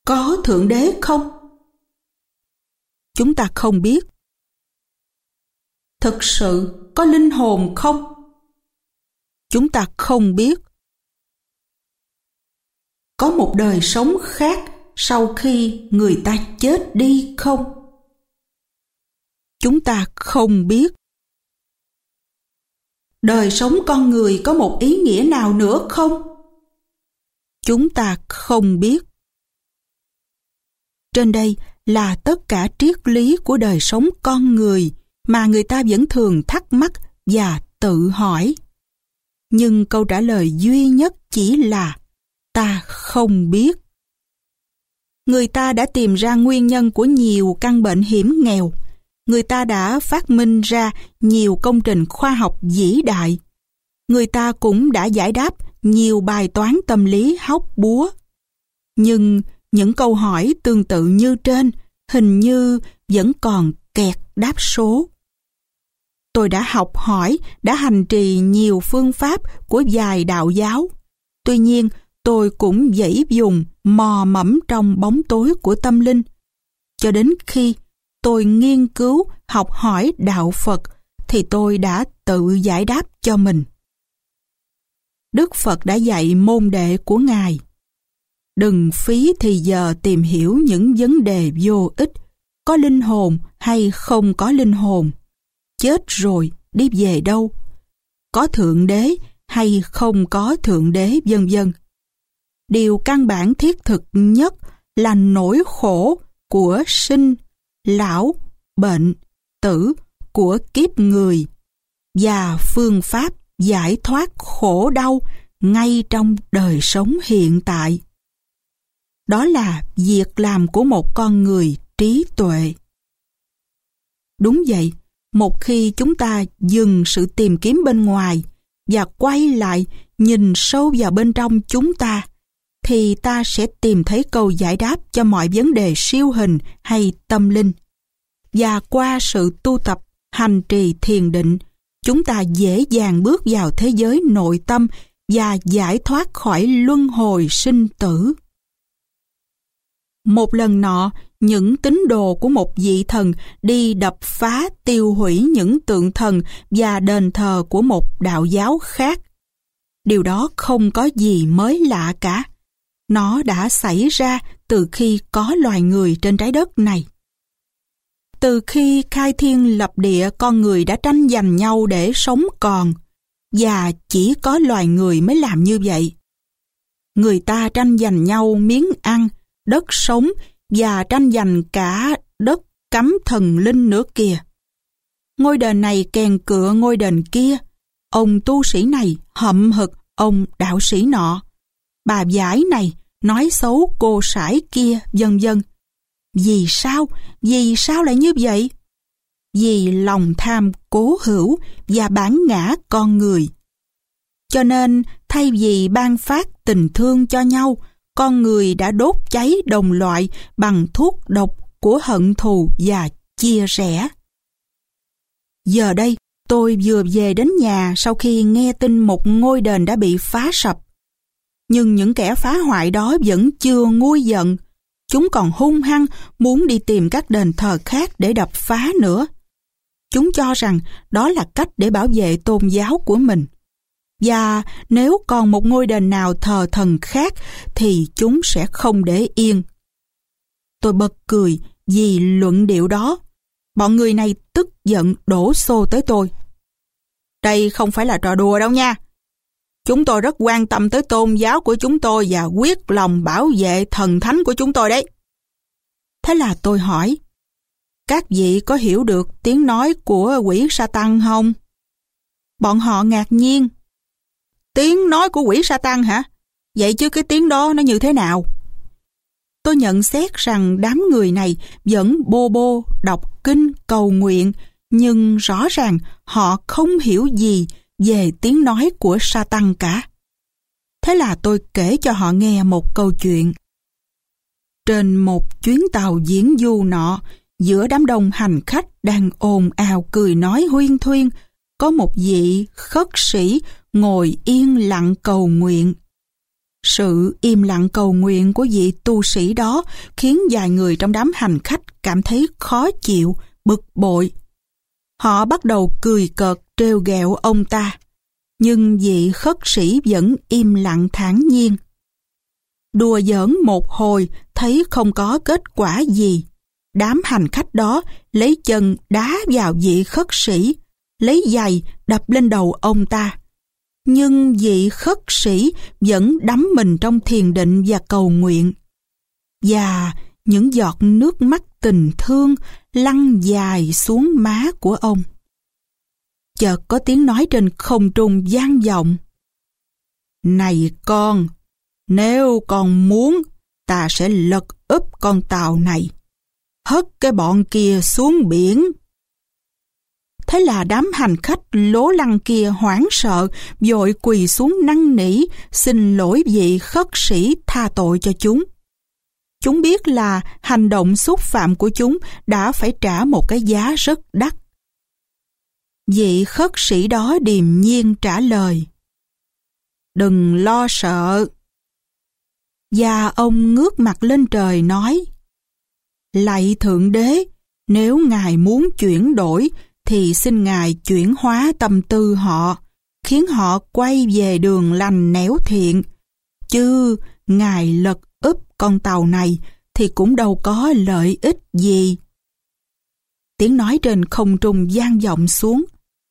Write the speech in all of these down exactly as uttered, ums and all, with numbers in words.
Có Thượng Đế không? Chúng ta không biết. Thực sự có linh hồn không? Chúng ta không biết. Có một đời sống khác sau khi người ta chết đi không? Chúng ta không biết. Đời sống con người có một ý nghĩa nào nữa không? Chúng ta không biết. Trên đây là tất cả triết lý của đời sống con người mà người ta vẫn thường thắc mắc và tự hỏi. Nhưng câu trả lời duy nhất chỉ là ta không biết. Người ta đã tìm ra nguyên nhân của nhiều căn bệnh hiểm nghèo. Người ta đã phát minh ra nhiều công trình khoa học vĩ đại. Người ta cũng đã giải đáp nhiều bài toán tâm lý hóc búa. Nhưng những câu hỏi tương tự như trên hình như vẫn còn kẹt đáp số. Tôi đã học hỏi, đã hành trì nhiều phương pháp của vài đạo giáo. Tuy nhiên, tôi cũng dãy dùng mò mẫm trong bóng tối của tâm linh. Cho đến khi tôi nghiên cứu, học hỏi đạo Phật, thì tôi đã tự giải đáp cho mình. Đức Phật đã dạy môn đệ của Ngài: đừng phí thì giờ tìm hiểu những vấn đề vô ích, có linh hồn hay không có linh hồn, chết rồi đi về đâu, có Thượng Đế hay không có Thượng Đế, vân vân. Điều căn bản thiết thực nhất là nỗi khổ của sinh, lão, bệnh, tử của kiếp người và phương pháp giải thoát khổ đau ngay trong đời sống hiện tại. Đó là việc làm của một con người trí tuệ. Đúng vậy, một khi chúng ta dừng sự tìm kiếm bên ngoài và quay lại nhìn sâu vào bên trong chúng ta, thì ta sẽ tìm thấy câu giải đáp cho mọi vấn đề siêu hình hay tâm linh. Và qua sự tu tập, hành trì thiền định, chúng ta dễ dàng bước vào thế giới nội tâm và giải thoát khỏi luân hồi sinh tử. Một lần nọ, những tín đồ của một vị thần đi đập phá tiêu hủy những tượng thần và đền thờ của một đạo giáo khác. Điều đó không có gì mới lạ cả. Nó đã xảy ra từ khi có loài người trên trái đất này. Từ khi khai thiên lập địa, con người đã tranh giành nhau để sống còn, và chỉ có loài người mới làm như vậy. Người ta tranh giành nhau miếng ăn, đất sống và tranh giành cả đất cắm thần linh nữa kìa. Ngôi đền này kèn cựa ngôi đền kia, ông tu sĩ này hậm hực ông đạo sĩ nọ, bà giải này nói xấu cô sải kia, vân vân. Vì sao? Vì sao lại như vậy? Vì lòng tham cố hữu và bản ngã con người. Cho nên, thay vì ban phát tình thương cho nhau, con người đã đốt cháy đồng loại bằng thuốc độc của hận thù và chia rẽ. Giờ đây, tôi vừa về đến nhà sau khi nghe tin một ngôi đền đã bị phá sập. Nhưng những kẻ phá hoại đó vẫn chưa nguôi giận. Chúng còn hung hăng muốn đi tìm các đền thờ khác để đập phá nữa. Chúng cho rằng đó là cách để bảo vệ tôn giáo của mình. Và nếu còn một ngôi đền nào thờ thần khác thì chúng sẽ không để yên. Tôi bật cười vì luận điệu đó. Bọn người này tức giận đổ xô tới tôi. Đây không phải là trò đùa đâu nha. Chúng tôi rất quan tâm tới tôn giáo của chúng tôi và quyết lòng bảo vệ thần thánh của chúng tôi đấy. Thế là tôi hỏi, các vị có hiểu được tiếng nói của quỷ Sa-tăng không? Bọn họ ngạc nhiên. Tiếng nói của quỷ Sa-tăng hả? Vậy chứ cái tiếng đó nó như thế nào? Tôi nhận xét rằng đám người này vẫn bô bô, đọc kinh, cầu nguyện, nhưng rõ ràng họ không hiểu gì về tiếng nói của Sa-tăng cả. Thế là tôi kể cho họ nghe một câu chuyện. Trên một chuyến tàu diễn du nọ, giữa đám đông hành khách đang ồn ào cười nói huyên thuyên, có một vị khất sĩ ngồi yên lặng cầu nguyện. Sự im lặng cầu nguyện của vị tu sĩ đó khiến vài người trong đám hành khách cảm thấy khó chịu, bực bội. Họ bắt đầu cười cợt trêu ghẹo ông ta, nhưng vị khất sĩ vẫn im lặng thản nhiên. Đùa giỡn một hồi thấy không có kết quả gì. Đám hành khách đó lấy chân đá vào vị khất sĩ, lấy giày đập lên đầu ông ta. Nhưng vị khất sĩ vẫn đắm mình trong thiền định và cầu nguyện. Và những giọt nước mắt tình thương lăn dài xuống má của ông. Chợt có tiếng nói trên không trung vang vọng: "Này con, nếu con muốn, ta sẽ lật úp con tàu này, hất cái bọn kia xuống biển." Thế là đám hành khách lố lăng kia hoảng sợ, vội quỳ xuống năn nỉ, xin lỗi vị khất sĩ tha tội cho chúng. Chúng biết là hành động xúc phạm của chúng đã phải trả một cái giá rất đắt. Vị khất sĩ đó điềm nhiên trả lời: "Đừng lo sợ." Và ông ngước mặt lên trời nói: "Lạy Thượng Đế, nếu Ngài muốn chuyển đổi, thì xin Ngài chuyển hóa tâm tư họ, khiến họ quay về đường lành nẻo thiện. Chứ Ngài lật úp con tàu này thì cũng đâu có lợi ích gì." Tiếng nói trên không trung vang vọng xuống: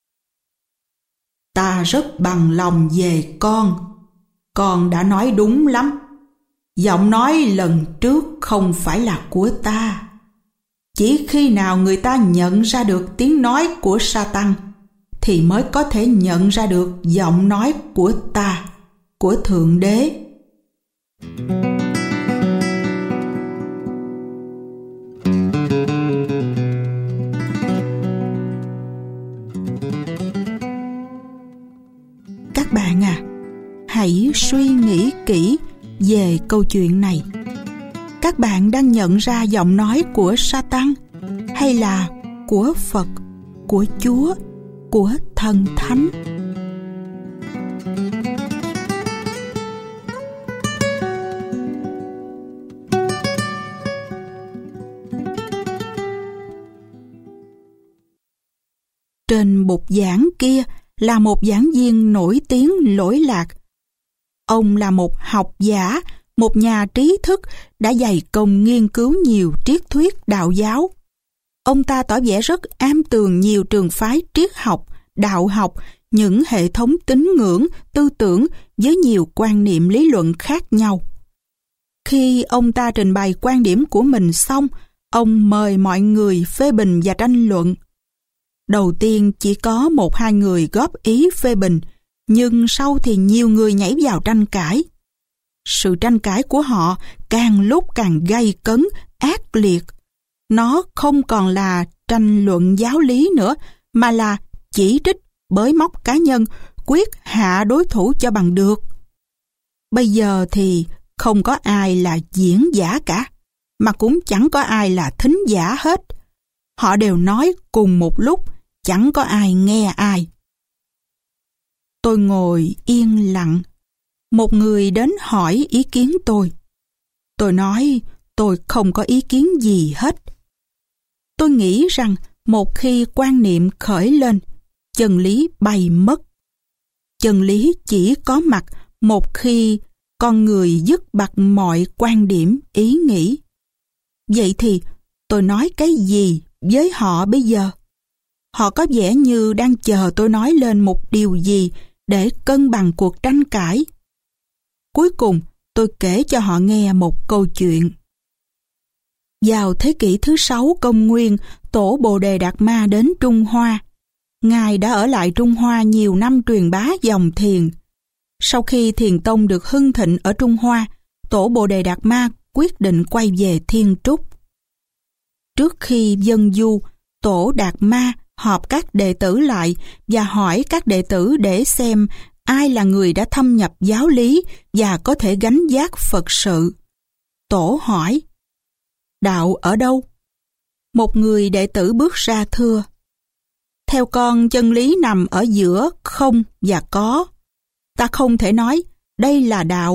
"Ta rất bằng lòng về con. Con đã nói đúng lắm. Giọng nói lần trước không phải là của ta. Chỉ khi nào người ta nhận ra được tiếng nói của Sa-tăng thì mới có thể nhận ra được giọng nói của ta, của Thượng Đế." Các bạn à, hãy suy nghĩ kỹ về câu chuyện này. Các bạn đang nhận ra giọng nói của Sa-tăng hay là của Phật, của Chúa, của Thần Thánh? Trên bục giảng kia là một giảng viên nổi tiếng lỗi lạc. Ông là một học giả, một nhà trí thức đã dày công nghiên cứu nhiều triết thuyết đạo giáo. Ông ta tỏ vẻ rất am tường nhiều trường phái triết học, đạo học, những hệ thống tín ngưỡng, tư tưởng với nhiều quan niệm lý luận khác nhau. Khi ông ta trình bày quan điểm của mình xong, ông mời mọi người phê bình và tranh luận. Đầu tiên chỉ có một hai người góp ý phê bình, nhưng sau thì nhiều người nhảy vào tranh cãi. Sự tranh cãi của họ càng lúc càng gay cấn, ác liệt. Nó không còn là tranh luận giáo lý nữa, mà là chỉ trích, bới móc cá nhân, quyết hạ đối thủ cho bằng được. Bây giờ thì không có ai là diễn giả cả, mà cũng chẳng có ai là thính giả hết. Họ đều nói cùng một lúc, chẳng có ai nghe ai. Tôi ngồi yên lặng. Một người đến hỏi ý kiến tôi. Tôi nói tôi không có ý kiến gì hết. Tôi nghĩ rằng một khi quan niệm khởi lên, chân lý bay mất. Chân lý chỉ có mặt một khi con người dứt bặt mọi quan điểm, ý nghĩ. Vậy thì tôi nói cái gì với họ bây giờ? Họ có vẻ như đang chờ tôi nói lên một điều gì để cân bằng cuộc tranh cãi. Cuối cùng, tôi kể cho họ nghe một câu chuyện. Vào thế kỷ thứ sáu công nguyên, Tổ Bồ Đề Đạt Ma đến Trung Hoa. Ngài đã ở lại Trung Hoa nhiều năm truyền bá dòng thiền. Sau khi thiền tông được hưng thịnh ở Trung Hoa, Tổ Bồ Đề Đạt Ma quyết định quay về Thiên Trúc. Trước khi dâng du, Tổ Đạt Ma họp các đệ tử lại và hỏi các đệ tử để xem ai là người đã thâm nhập giáo lý và có thể gánh vác Phật sự. Tổ hỏi: "Đạo ở đâu?" Một người đệ tử bước ra thưa: "Theo con, chân lý nằm ở giữa không và có. Ta không thể nói đây là đạo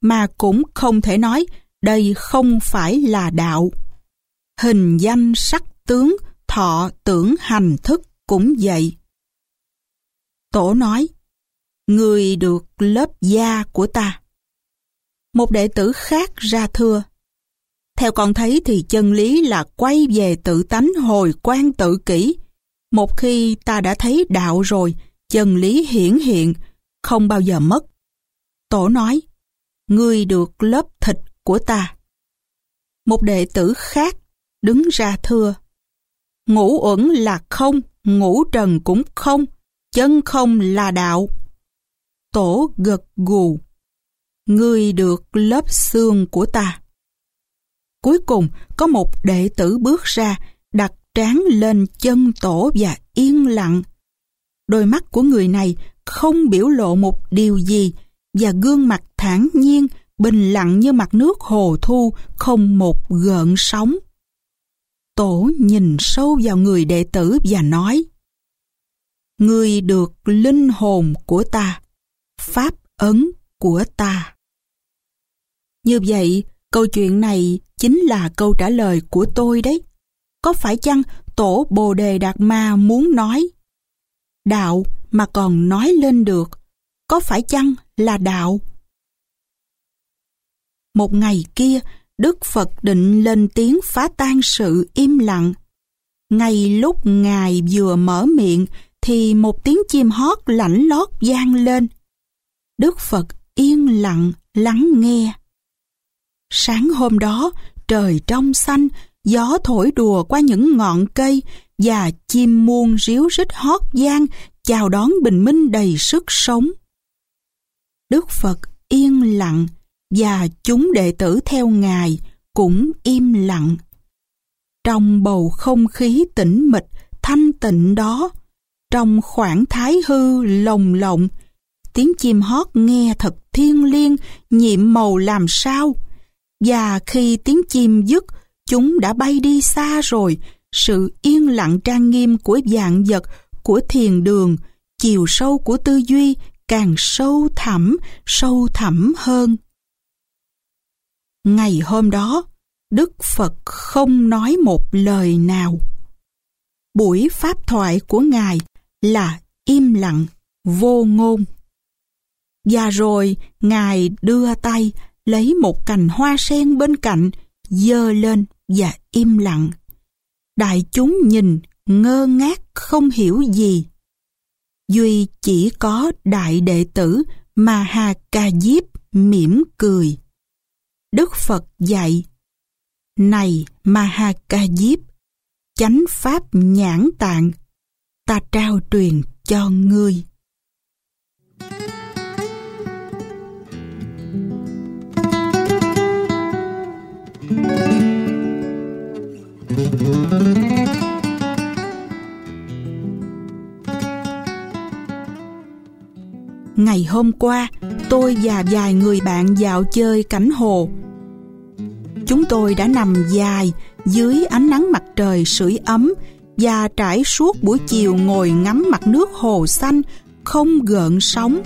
mà cũng không thể nói đây không phải là đạo. Hình danh sắc tướng, thọ tưởng hành thức cũng vậy. Tổ nói, người được lớp da của ta. Một đệ tử khác ra thưa, theo con thấy thì chân lý là quay về tự tánh hồi quan tự kỷ. Một khi ta đã thấy đạo rồi, chân lý hiển hiện, không bao giờ mất. Tổ nói, ngươi được lớp thịt của ta. Một đệ tử khác đứng ra thưa, ngũ uẩn là không, ngũ trần cũng không, chân không là đạo. Tổ gật gù, ngươi được lớp xương của ta. Cuối cùng có một đệ tử bước ra, đặt trán lên chân tổ và yên lặng. Đôi mắt của người này không biểu lộ một điều gì và gương mặt thản nhiên, bình lặng như mặt nước hồ thu, không một gợn sóng. Tổ nhìn sâu vào người đệ tử và nói, ngươi được linh hồn của ta, pháp ấn của ta. Như vậy, câu chuyện này chính là câu trả lời của tôi đấy. Có phải chăng Tổ Bồ Đề Đạt Ma muốn nói đạo mà còn nói lên được, có phải chăng là đạo? Một ngày kia, Đức Phật định lên tiếng phá tan sự im lặng. Ngay lúc Ngài vừa mở miệng thì một tiếng chim hót lảnh lót vang lên. Đức Phật yên lặng lắng nghe. Sáng hôm đó, trời trong xanh, gió thổi đùa qua những ngọn cây và chim muông ríu rít hót vang chào đón bình minh đầy sức sống. Đức Phật yên lặng và chúng đệ tử theo Ngài cũng im lặng. Trong bầu không khí tĩnh mịch thanh tịnh đó, trong khoảng thái hư lồng lộng, tiếng chim hót nghe thật thiêng liêng, nhiệm màu làm sao. Và khi tiếng chim dứt, chúng đã bay đi xa rồi. Sự yên lặng trang nghiêm của vạn vật, của thiền đường, chiều sâu của tư duy càng sâu thẳm, sâu thẳm hơn. Ngày hôm đó, Đức Phật không nói một lời nào. Buổi pháp thoại của Ngài là im lặng, vô ngôn. Và rồi Ngài đưa tay lấy một cành hoa sen bên cạnh, giơ lên và im lặng. Đại chúng nhìn ngơ ngác không hiểu gì. Duy chỉ có đại đệ tử Maha Ca Diếp mỉm cười. Đức Phật dạy, này Maha Ca Diếp, chánh pháp nhãn tạng, ta trao truyền cho ngươi. Ngày hôm qua, tôi và vài người bạn dạo chơi cảnh hồ. Chúng tôi đã nằm dài dưới ánh nắng mặt trời sưởi ấm và trải suốt buổi chiều ngồi ngắm mặt nước hồ xanh không gợn sóng.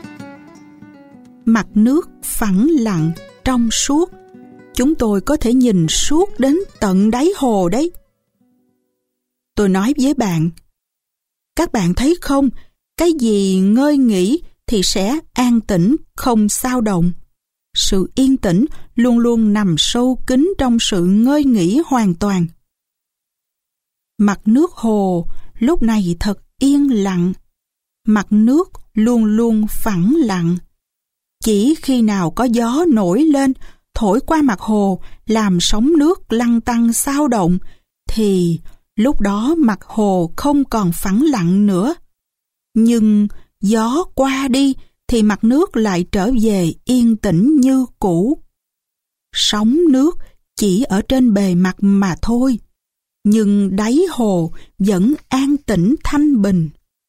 Mặt nước phẳng lặng, trong suốt. Chúng tôi có thể nhìn suốt đến tận đáy hồ đấy. Tôi nói với bạn, các bạn thấy không, cái gì ngơi nghỉ thì sẽ an tĩnh, không xao động. Sự yên tĩnh luôn luôn nằm sâu kín trong sự ngơi nghỉ hoàn toàn. Mặt nước hồ lúc này thật yên lặng. Mặt nước luôn luôn phẳng lặng. Chỉ khi nào có gió nổi lên, thổi qua mặt hồ, làm sóng nước lăn tăn xao động, thì lúc đó mặt hồ không còn phẳng lặng nữa. Nhưng gió qua đi thì mặt nước lại trở về yên tĩnh như cũ. Sóng nước chỉ ở trên bề mặt mà thôi, nhưng đáy hồ vẫn an tĩnh thanh bình.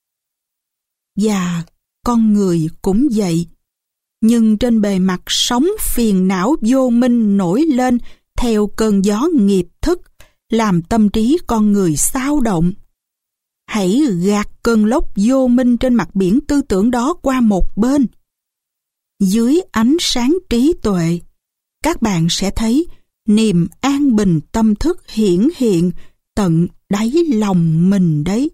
Và con người cũng vậy, nhưng trên bề mặt sóng phiền não vô minh nổi lên theo cơn gió nghiệp thức, làm tâm trí con người xao động. Hãy gạt cơn lốc vô minh trên mặt biển tư tưởng đó qua một bên. dưới ánh sáng trí tuệ, các bạn sẽ thấy niềm an bình tâm thức hiển hiện tận đáy lòng mình đấy.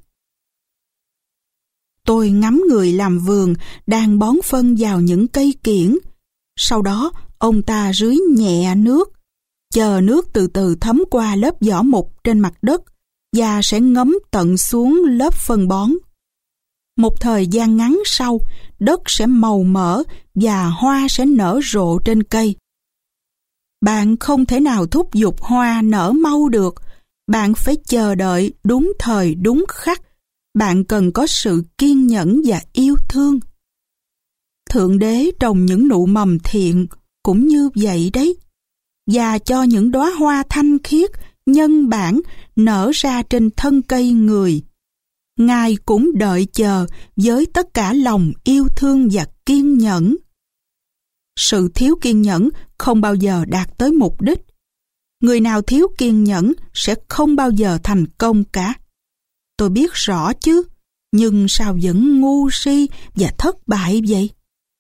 Tôi ngắm người làm vườn đang bón phân vào những cây kiểng. Sau đó, ông ta rưới nhẹ nước, chờ nước từ từ thấm qua lớp vỏ mục trên mặt đất và sẽ ngấm tận xuống lớp phân bón. Một thời gian ngắn sau, đất sẽ màu mỡ và hoa sẽ nở rộ trên cây. Bạn không thể nào thúc giục hoa nở mau được. Bạn phải chờ đợi đúng thời đúng khắc. Bạn cần có sự kiên nhẫn và yêu thương. Thượng Đế trồng những nụ mầm thiện cũng như vậy đấy, và cho những đóa hoa thanh khiết, nhân bản nở ra trên thân cây người. Ngài cũng đợi chờ với tất cả lòng yêu thương và kiên nhẫn. Sự thiếu kiên nhẫn không bao giờ đạt tới mục đích. Người nào thiếu kiên nhẫn sẽ không bao giờ thành công cả. Tôi biết rõ chứ, nhưng sao vẫn ngu si và thất bại vậy?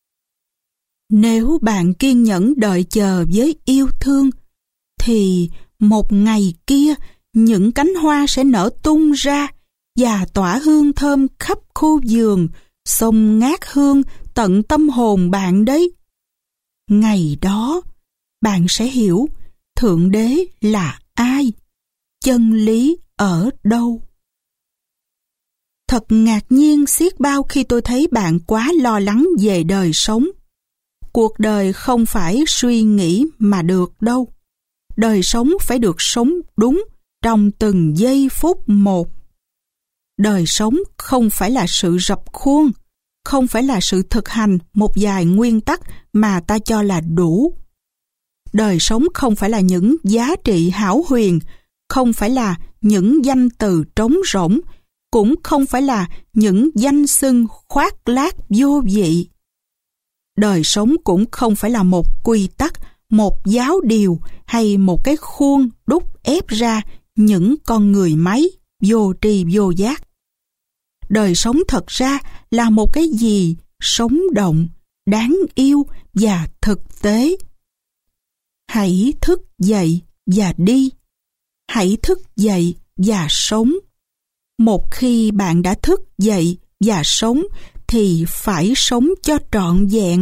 Nếu bạn kiên nhẫn đợi chờ với yêu thương, thì một ngày kia những cánh hoa sẽ nở tung ra và tỏa hương thơm khắp khu vườn, xông ngát hương tận tâm hồn bạn đấy. Ngày đó, bạn sẽ hiểu Thượng Đế là ai, chân lý ở đâu. Thật ngạc nhiên xiết bao khi tôi thấy bạn quá lo lắng về đời sống. Cuộc đời không phải suy nghĩ mà được đâu. Đời sống phải được sống đúng trong từng giây phút một. Đời sống không phải là sự rập khuôn, không phải là sự thực hành một vài nguyên tắc mà ta cho là đủ. Đời sống không phải là những giá trị hão huyền, không phải là những danh từ trống rỗng, cũng không phải là những danh xưng khoác lác vô vị. Đời sống cũng không phải là một quy tắc, một giáo điều hay một cái khuôn đúc ép ra những con người máy vô tri vô giác. Đời sống thật ra là một cái gì sống động, đáng yêu và thực tế. Hãy thức dậy và đi. Hãy thức dậy và sống. Một khi bạn đã thức dậy và sống thì phải sống cho trọn vẹn.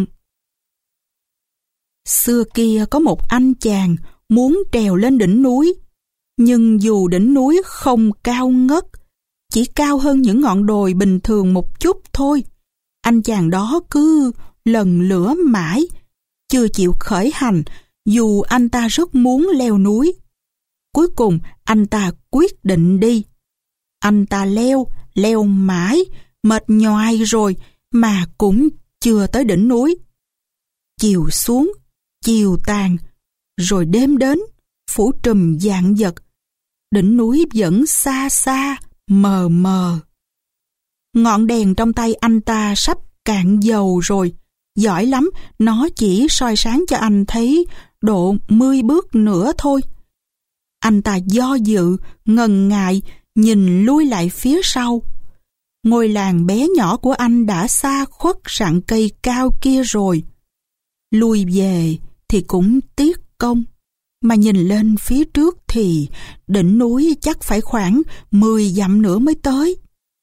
Xưa kia có một anh chàng muốn trèo lên đỉnh núi, nhưng dù đỉnh núi không cao ngất, chỉ cao hơn những ngọn đồi bình thường một chút thôi, anh chàng đó cứ lần lữa mãi, chưa chịu khởi hành dù anh ta rất muốn leo núi. Cuối cùng anh ta quyết định đi. Anh ta leo, leo mãi, mệt nhoài rồi mà cũng chưa tới đỉnh núi. Chiều xuống, chiều tàn, rồi đêm đến, phủ trùm vạn vật. Đỉnh núi vẫn xa xa, mờ mờ. Ngọn đèn trong tay anh ta sắp cạn dầu rồi. Giỏi lắm, nó chỉ soi sáng cho anh thấy độ mươi bước nữa thôi. Anh ta do dự, ngần ngại, nhìn lui lại phía sau. Ngôi làng bé nhỏ của anh đã xa khuất rặng cây cao kia rồi. Lui về thì cũng tiếc công, mà nhìn lên phía trước thì đỉnh núi chắc phải khoảng mười dặm nữa mới tới.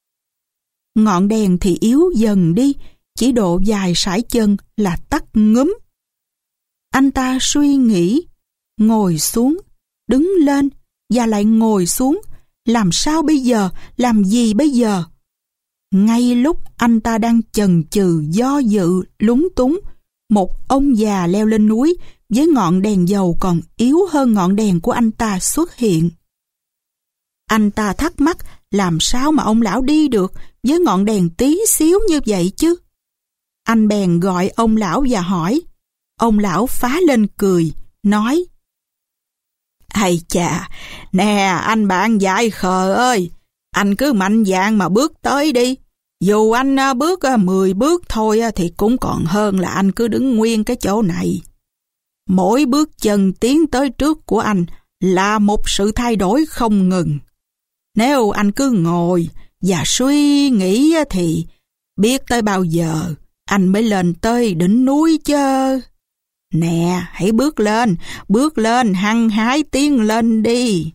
Ngọn đèn thì yếu dần đi, chỉ độ vài sải chân là tắt ngúm. Anh ta suy nghĩ, ngồi xuống, đứng lên và lại ngồi xuống. Làm sao bây giờ, làm gì bây giờ? Ngay lúc anh ta đang chần chừ do dự, lúng túng, một ông già leo lên núi với ngọn đèn dầu còn yếu hơn ngọn đèn của anh ta xuất hiện. Anh ta thắc mắc làm sao mà ông lão đi được với ngọn đèn tí xíu như vậy chứ? Anh bèn gọi ông lão và hỏi. Ông lão phá lên cười, nói: "Ây chà, nè anh bạn dại khờ ơi, anh cứ mạnh dạn mà bước tới đi. Dù anh bước mười bước thôi thì cũng còn hơn là anh cứ đứng nguyên cái chỗ này. Mỗi bước chân tiến tới trước của anh là một sự thay đổi không ngừng. Nếu anh cứ ngồi và suy nghĩ thì biết tới bao giờ anh mới lên tới đỉnh núi chớ. Nè, hãy bước lên, bước lên, hăng hái tiến lên đi.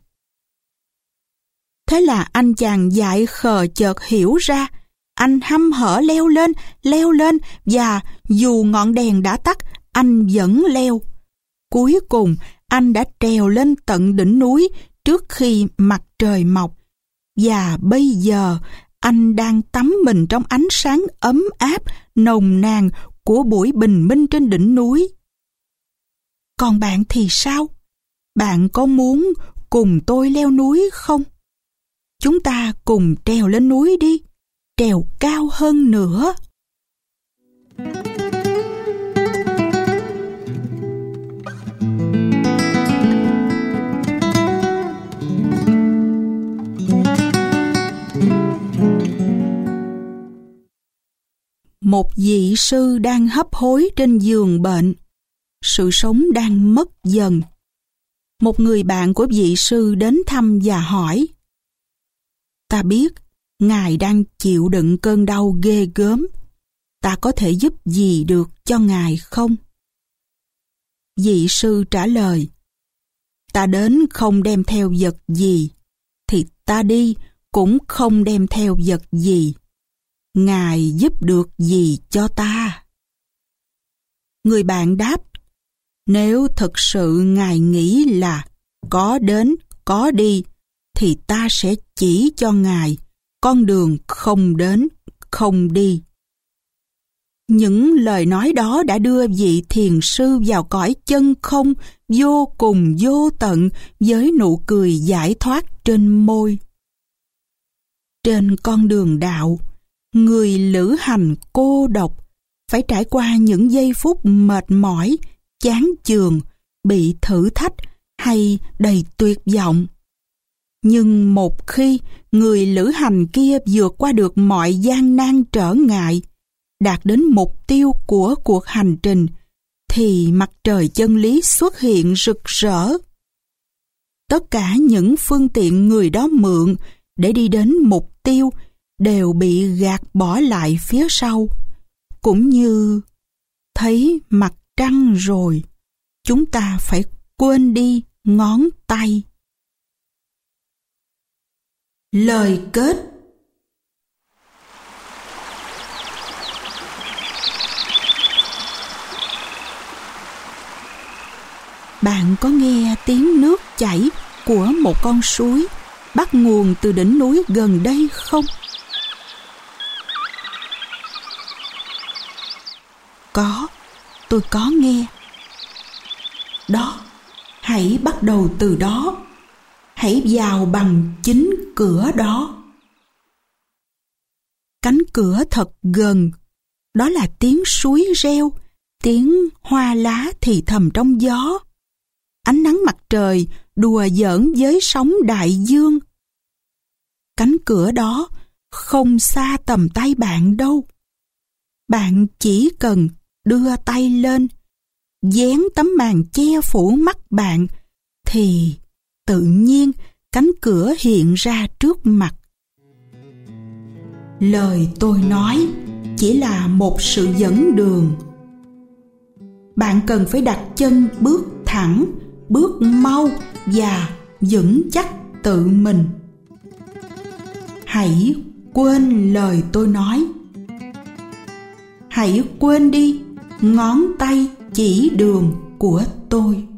Thế là anh chàng dại khờ chợt hiểu ra. Anh hăm hở leo lên, leo lên, và dù ngọn đèn đã tắt, anh vẫn leo. Cuối cùng, anh đã trèo lên tận đỉnh núi trước khi mặt trời mọc. Và bây giờ, anh đang tắm mình trong ánh sáng ấm áp, nồng nàn của buổi bình minh trên đỉnh núi. Còn bạn thì sao? Bạn có muốn cùng tôi leo núi không? Chúng ta cùng trèo lên núi đi, trèo cao hơn nữa. Một vị sư đang hấp hối trên giường bệnh. Sự sống đang mất dần. Một người bạn của vị sư đến thăm và hỏi: Ta biết Ngài đang chịu đựng cơn đau ghê gớm. Ta có thể giúp gì được cho Ngài không? Vị sư trả lời: Ta đến không đem theo vật gì, thì ta đi cũng không đem theo vật gì. Ngài giúp được gì cho ta? Người bạn đáp: Nếu thực sự Ngài nghĩ là có đến, có đi, thì ta sẽ chỉ cho Ngài con đường không đến, không đi. Những lời nói đó đã đưa vị thiền sư vào cõi chân không vô cùng vô tận với nụ cười giải thoát trên môi. Trên con đường đạo, người lữ hành cô độc phải trải qua những giây phút mệt mỏi, chán chường, bị thử thách hay đầy tuyệt vọng. Nhưng một khi người lữ hành kia vượt qua được mọi gian nan trở ngại, đạt đến mục tiêu của cuộc hành trình, thì mặt trời chân lý xuất hiện rực rỡ. Tất cả những phương tiện người đó mượn để đi đến mục tiêu đều bị gạt bỏ lại phía sau. Cũng như thấy mặt trăng rồi, chúng ta phải quên đi ngón tay. Lời kết. Bạn có nghe tiếng nước chảy của một con suối bắt nguồn từ đỉnh núi gần đây không? Có, tôi có nghe. Đó, hãy bắt đầu từ đó. Hãy vào bằng chính cửa đó. Cánh cửa thật gần. Đó là tiếng suối reo, tiếng hoa lá thì thầm trong gió. Ánh nắng mặt trời đùa giỡn với sóng đại dương. Cánh cửa đó không xa tầm tay bạn đâu. Bạn chỉ cần đưa tay lên, dán tấm màn che phủ mắt bạn, thì tự nhiên cánh cửa hiện ra trước mặt. Lời tôi nói chỉ là một sự dẫn đường. Bạn cần phải đặt chân bước thẳng, bước mau và vững chắc tự mình. Hãy quên lời tôi nói. Hãy quên đi ngón tay chỉ đường của tôi.